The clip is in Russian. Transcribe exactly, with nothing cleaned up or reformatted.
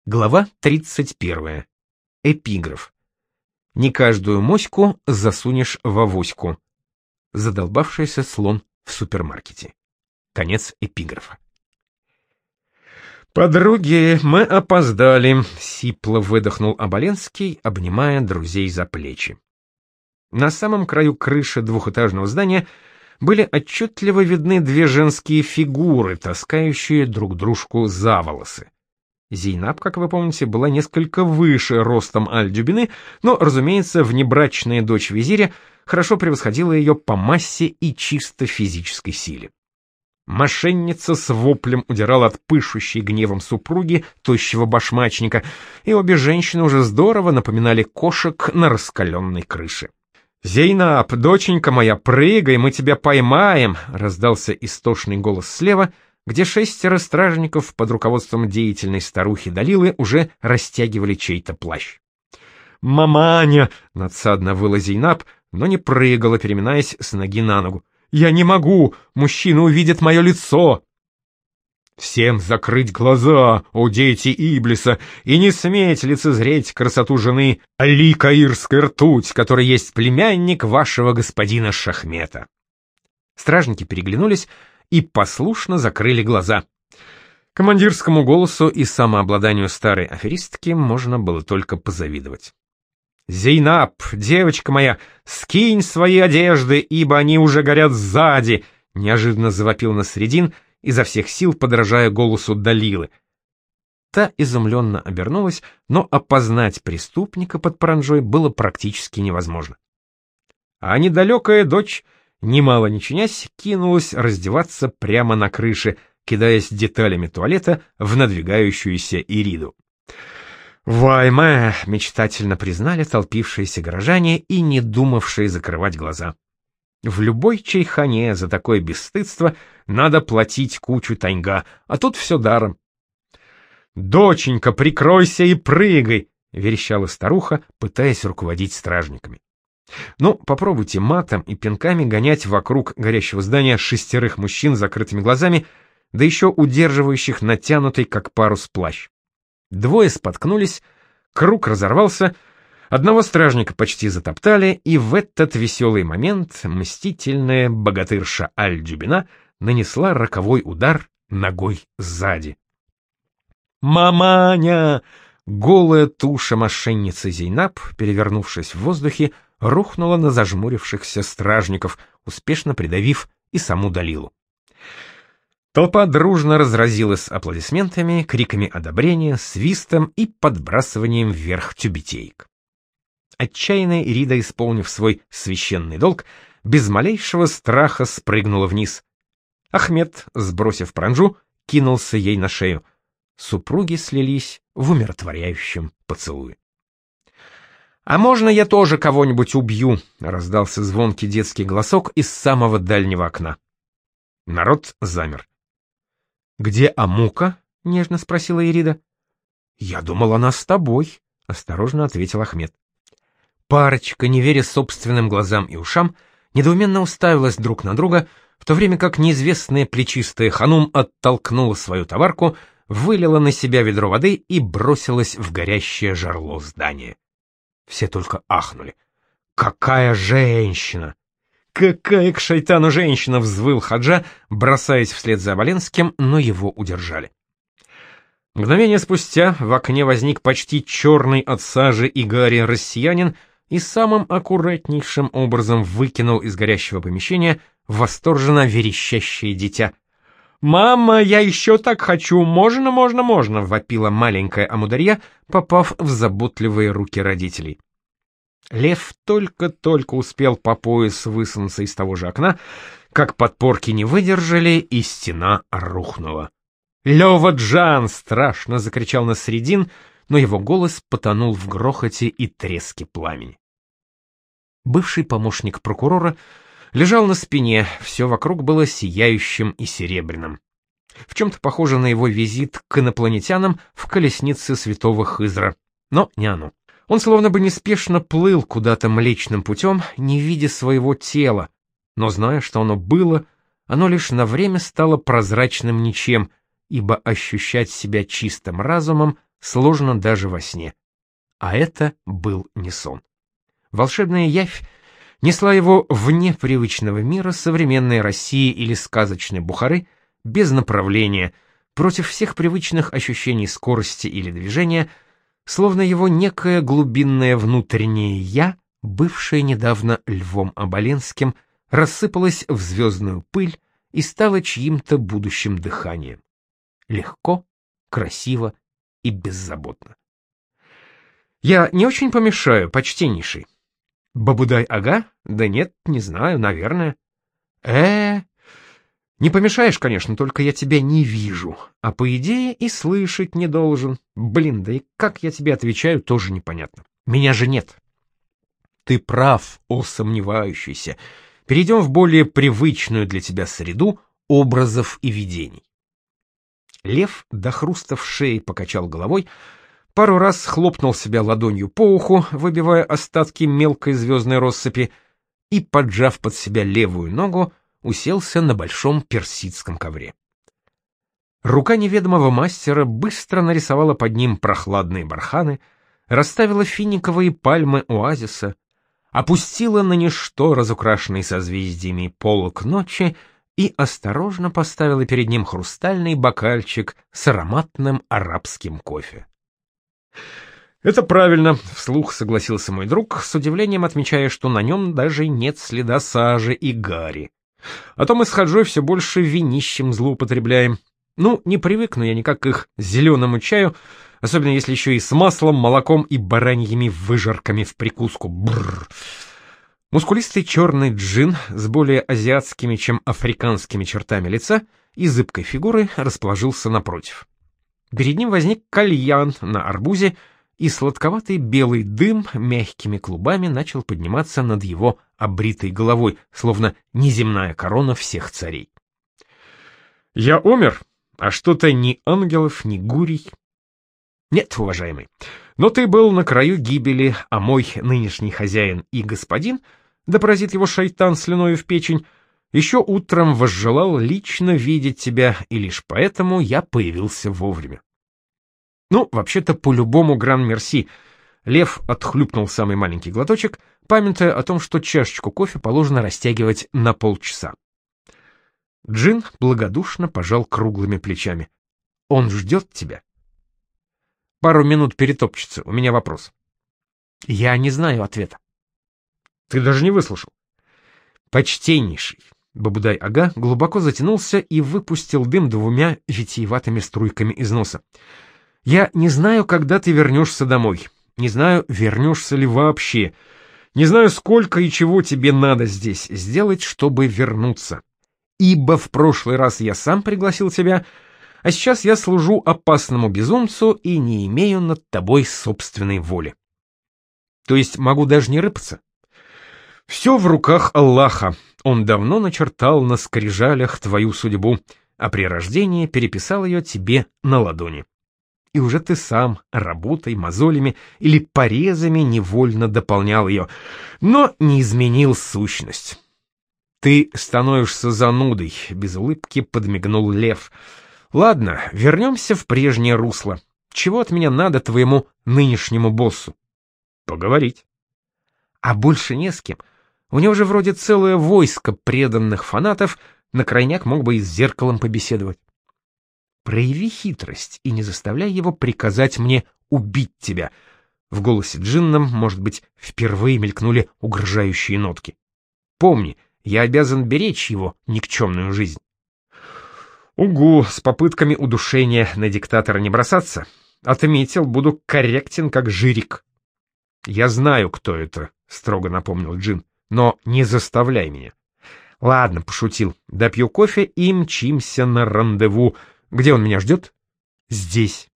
Глава тридцать первая. Эпиграф. Не каждую моську засунешь в авоську. Задолбавшийся слон в супермаркете. Конец эпиграфа. «Подруги, мы опоздали», — сипло выдохнул Оболенский, обнимая друзей за плечи. На самом краю крыши двухэтажного здания были отчетливо видны две женские фигуры, таскающие друг дружку за волосы. Зейнаб, как вы помните, была несколько выше ростом Аль-Дюбины, но, разумеется, внебрачная дочь визиря хорошо превосходила ее по массе и чисто физической силе. Мошенница с воплем удирала от пышущей гневом супруги, тощего башмачника, и обе женщины уже здорово напоминали кошек на раскаленной крыше. «Зейнаб, доченька моя, прыгай, мы тебя поймаем!» — раздался истошный голос слева, где шестеро стражников под руководством деятельной старухи Далилы уже растягивали чей-то плащ. «Маманя!» — надсадно выла Зейнаб, но не прыгала, переминаясь с ноги на ногу. «Я не могу! Мужчина увидит мое лицо!» «Всем закрыть глаза, о дети Иблиса, и не сметь лицезреть красоту жены Али Каирской ртуть, который есть племянник вашего господина Шахмета!» Стражники переглянулись и послушно закрыли глаза. Командирскому голосу и самообладанию старой аферистки можно было только позавидовать. «Зейнаб, девочка моя, скинь свои одежды, ибо они уже горят сзади!» — неожиданно завопил Насредин, изо всех сил подражая голосу Далилы. Та изумленно обернулась, но опознать преступника под паранджой было практически невозможно. А недалекая дочь, немало не чинясь, кинулась раздеваться прямо на крыше, кидаясь деталями туалета в надвигающуюся Ириду. «Вай-мэ!» — мечтательно признали толпившиеся горожане и не думавшие закрывать глаза. В любой чайхане за такое бесстыдство надо платить кучу таньга, а тут все даром. «Доченька, прикройся и прыгай!» — верещала старуха, пытаясь руководить стражниками. Ну, попробуйте матом и пинками гонять вокруг горящего здания шестерых мужчин с закрытыми глазами, да еще удерживающих натянутый как парус плащ. Двое споткнулись, круг разорвался, одного стражника почти затоптали, и в этот веселый момент мстительная богатырша Аль-Дюбина нанесла роковой удар ногой сзади. «Маманя!» Голая туша мошенницы Зейнаб, перевернувшись в воздухе, рухнула на зажмурившихся стражников, успешно придавив и саму Далилу. Толпа дружно разразилась аплодисментами, криками одобрения, свистом и подбрасыванием вверх тюбетеек. Отчаянная Ирида, исполнив свой священный долг, без малейшего страха спрыгнула вниз. Ахмед, сбросив паранджу, кинулся ей на шею. Супруги слились в умиротворяющем поцелуе. «А можно я тоже кого-нибудь убью?» — раздался звонкий детский голосок из самого дальнего окна. Народ замер. «Где Амука?» — нежно спросила Ирида. «Я думал, она с тобой», — осторожно ответил Ахмед. Парочка, не веря собственным глазам и ушам, недоуменно уставилась друг на друга, в то время как неизвестная плечистая ханум оттолкнула свою товарку, вылила на себя ведро воды и бросилась в горящее жерло здания. Все только ахнули. «Какая женщина!» «Какая к шайтану женщина!» — взвыл Хаджа, бросаясь вслед за Оболенским, но его удержали. Мгновение спустя в окне возник почти черный от сажи и гари россиянин и самым аккуратнейшим образом выкинул из горящего помещения восторженно верещащее дитя. «Мама, я еще так хочу! Можно, можно, можно!» — вопила маленькая Амударья, попав в заботливые руки родителей. Лев только-только успел по пояс высунуться из того же окна, как подпорки не выдержали, и стена рухнула. «Лёва Джан!» — страшно закричал Насредин, но его голос потонул в грохоте и треске пламени. Бывший помощник прокурора лежал на спине, все вокруг было сияющим и серебряным. В чем-то похоже на его визит к инопланетянам в колеснице святого Хызра, но не оно. Он словно бы неспешно плыл куда-то млечным путем, не видя своего тела, но зная, что оно было, оно лишь на время стало прозрачным ничем, ибо ощущать себя чистым разумом сложно даже во сне. А это был не сон. Волшебная явь несла его вне привычного мира современной России или сказочной Бухары, без направления, против всех привычных ощущений скорости или движения, словно его некое глубинное внутреннее «я», бывшее недавно Львом Оболенским, рассыпалось в звездную пыль и стало чьим-то будущим дыханием. Легко, красиво и беззаботно. «Я не очень помешаю, почтеннейший». «Бабудай-ага? Да нет, не знаю, наверное». э Не помешаешь, конечно, только я тебя не вижу, а по идее и слышать не должен. Блин, да и как я тебе отвечаю, тоже непонятно. Меня же нет». «Ты прав, о сомневающийся. Перейдем в более привычную для тебя среду образов и видений». Лев до хруста в шее покачал головой, пару раз хлопнул себя ладонью по уху, выбивая остатки мелкой звездной россыпи, и, поджав под себя левую ногу, уселся на большом персидском ковре. Рука неведомого мастера быстро нарисовала под ним прохладные барханы, расставила финиковые пальмы оазиса, опустила на ничто разукрашенный созвездиями полог ночи и осторожно поставила перед ним хрустальный бокальчик с ароматным арабским кофе. «Это правильно», — вслух согласился мой друг, с удивлением отмечая, что на нем даже нет следа сажи и гари. «А то мы с Хаджой все больше винищем злоупотребляем. Ну, не привыкну я никак к их зеленому чаю, особенно если еще и с маслом, молоком и бараньими выжарками в прикуску. Бррр». Мускулистый черный джин с более азиатскими, чем африканскими чертами лица и зыбкой фигурой расположился напротив. Перед ним возник кальян на арбузе, и сладковатый белый дым мягкими клубами начал подниматься над его обритой головой, словно неземная корона всех царей. «Я умер, а что-то ни ангелов, ни гурий». «Нет, уважаемый, но ты был на краю гибели, а мой нынешний хозяин и господин, да поразит его шайтан слюною в печень, еще утром возжелал лично видеть тебя, и лишь поэтому я появился вовремя». «Ну, вообще-то, по-любому гран-мерси». Лев отхлюпнул самый маленький глоточек, памятуя о том, что чашечку кофе положено растягивать на полчаса. Джин благодушно пожал круглыми плечами. «Он ждет тебя». «Пару минут перетопчется, у меня вопрос». «Я не знаю ответа». «Ты даже не выслушал». «Почтеннейший». Бабудай-ага глубоко затянулся и выпустил дым двумя витиеватыми струйками из носа. «Я не знаю, когда ты вернешься домой. Не знаю, вернешься ли вообще. Не знаю, сколько и чего тебе надо здесь сделать, чтобы вернуться. Ибо в прошлый раз я сам пригласил тебя, а сейчас я служу опасному безумцу и не имею над тобой собственной воли. То есть могу даже не рыпаться. Все в руках Аллаха. Он давно начертал на скрижалях твою судьбу, а при рождении переписал ее тебе на ладони. И уже ты сам работой, мозолями или порезами невольно дополнял ее, но не изменил сущность. Ты становишься занудой, без улыбки подмигнул Лев. Ладно, вернемся в прежнее русло. Чего от меня надо твоему нынешнему боссу? Поговорить. А больше не с кем. У него же вроде целое войско преданных фанатов, на крайняк мог бы и с зеркалом побеседовать. Прояви хитрость и не заставляй его приказать мне убить тебя. В голосе Джинном, может быть, впервые мелькнули угрожающие нотки. Помни, я обязан беречь его никчемную жизнь. Угу, с попытками удушения на диктатора не бросаться. Отметил, буду корректен, как жирик. Я знаю, кто это, строго напомнил Джин, но не заставляй меня. Ладно, пошутил. Допью кофе и мчимся на рандеву. Где он меня ждет? Здесь.